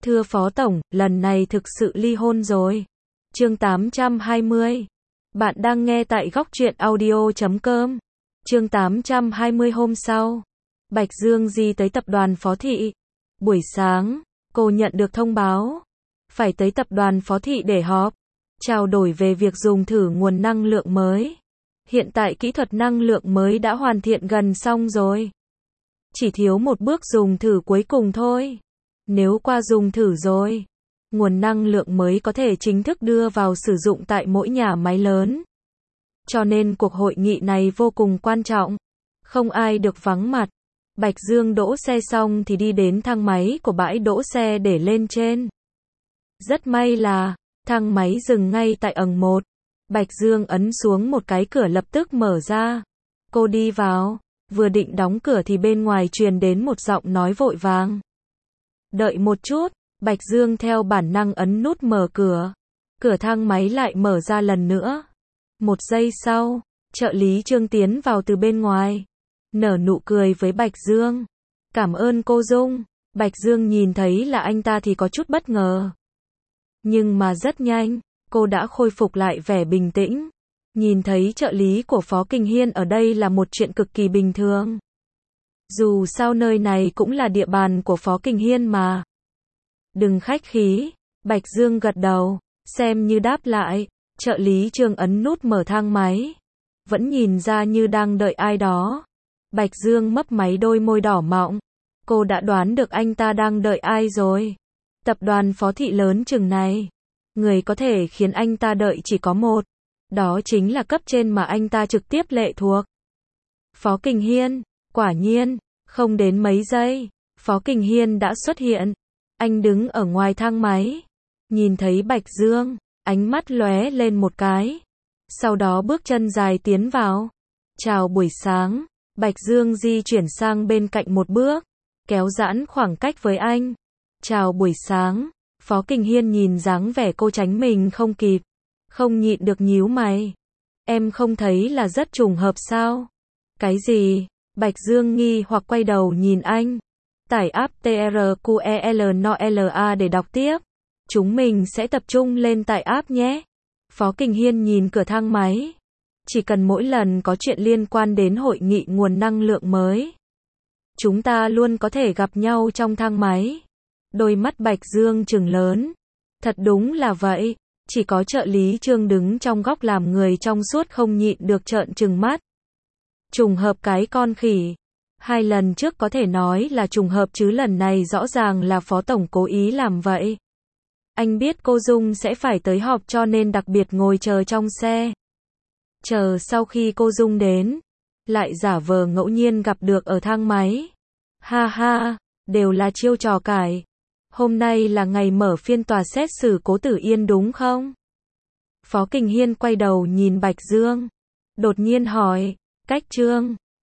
Thưa Phó Tổng, lần này thực sự ly hôn rồi. Chương 820. Bạn đang nghe tại góc truyện audio.com. Chương 820 hôm sau. Bạch Dương Di tới tập đoàn Phó Thị. Buổi sáng, cô nhận được thông báo. Phải tới tập đoàn Phó Thị để họp. Trao đổi về việc dùng thử nguồn năng lượng mới. Hiện tại kỹ thuật năng lượng mới đã hoàn thiện gần xong rồi. Chỉ thiếu một bước dùng thử cuối cùng thôi. Nếu qua dùng thử rồi, nguồn năng lượng mới có thể chính thức đưa vào sử dụng tại mỗi nhà máy lớn. Cho nên cuộc hội nghị này vô cùng quan trọng. Không ai được vắng mặt. Bạch Dương đỗ xe xong thì đi đến thang máy của bãi đỗ xe để lên trên. Rất may là, thang máy dừng ngay tại ầng 1. Bạch Dương ấn xuống một cái cửa lập tức mở ra. Cô đi vào, vừa định đóng cửa thì bên ngoài truyền đến một giọng nói vội vàng. Đợi một chút, Bạch Dương theo bản năng ấn nút mở cửa. Cửa thang máy lại mở ra lần nữa. Một giây sau, trợ lý Trương tiến vào từ bên ngoài. Nở nụ cười với Bạch Dương. Cảm ơn cô Dung. Bạch Dương nhìn thấy là anh ta thì có chút bất ngờ. Nhưng mà rất nhanh, cô đã khôi phục lại vẻ bình tĩnh. Nhìn thấy trợ lý của Phó Kình Hiên ở đây là một chuyện cực kỳ bình thường. Dù sao nơi này cũng là địa bàn của Phó Kình Hiên mà. Đừng khách khí, Bạch Dương gật đầu, xem như đáp lại. Trợ lý Trương ấn nút mở thang máy. Vẫn nhìn ra như đang đợi ai đó. Bạch Dương mấp máy đôi môi đỏ mọng. Cô đã đoán được anh ta đang đợi ai rồi. Tập đoàn Phó Thị lớn chừng này. Người có thể khiến anh ta đợi chỉ có một. Đó chính là cấp trên mà anh ta trực tiếp lệ thuộc. Phó Kình Hiên. Quả nhiên, không đến mấy giây, Phó Kình Hiên đã xuất hiện. Anh đứng ở ngoài thang máy. Nhìn thấy Bạch Dương, ánh mắt lóe lên một cái. Sau đó bước chân dài tiến vào. Chào buổi sáng. Bạch Dương di chuyển sang bên cạnh một bước. Kéo giãn khoảng cách với anh. Chào buổi sáng. Phó Kình Hiên nhìn dáng vẻ cô tránh mình không kịp. Không nhịn được nhíu mày. Em không thấy là rất trùng hợp sao? Cái gì? Bạch Dương nghi hoặc quay đầu nhìn anh. Tải app TRQELNOLA để đọc tiếp. Chúng mình sẽ tập trung lên tải app nhé. Phó Kình Hiên nhìn cửa thang máy. Chỉ cần mỗi lần có chuyện liên quan đến hội nghị nguồn năng lượng mới, chúng ta luôn có thể gặp nhau trong thang máy. Đôi mắt Bạch Dương trừng lớn. Thật đúng là vậy. Chỉ có trợ lý Trương đứng trong góc làm người trong suốt không nhịn được trợn trừng mắt. Trùng hợp cái con khỉ. 2 lần trước có thể nói là trùng hợp chứ lần này rõ ràng là Phó Tổng cố ý làm vậy. Anh biết cô Dung sẽ phải tới họp cho nên đặc biệt ngồi chờ trong xe. Chờ sau khi cô Dung đến, lại giả vờ ngẫu nhiên gặp được ở thang máy. Ha ha, đều là chiêu trò cải. Hôm nay là ngày mở phiên tòa xét xử Cố Tử Yên đúng không? Phó Kình Hiên quay đầu nhìn Bạch Dương. Đột nhiên hỏi, cách Trương,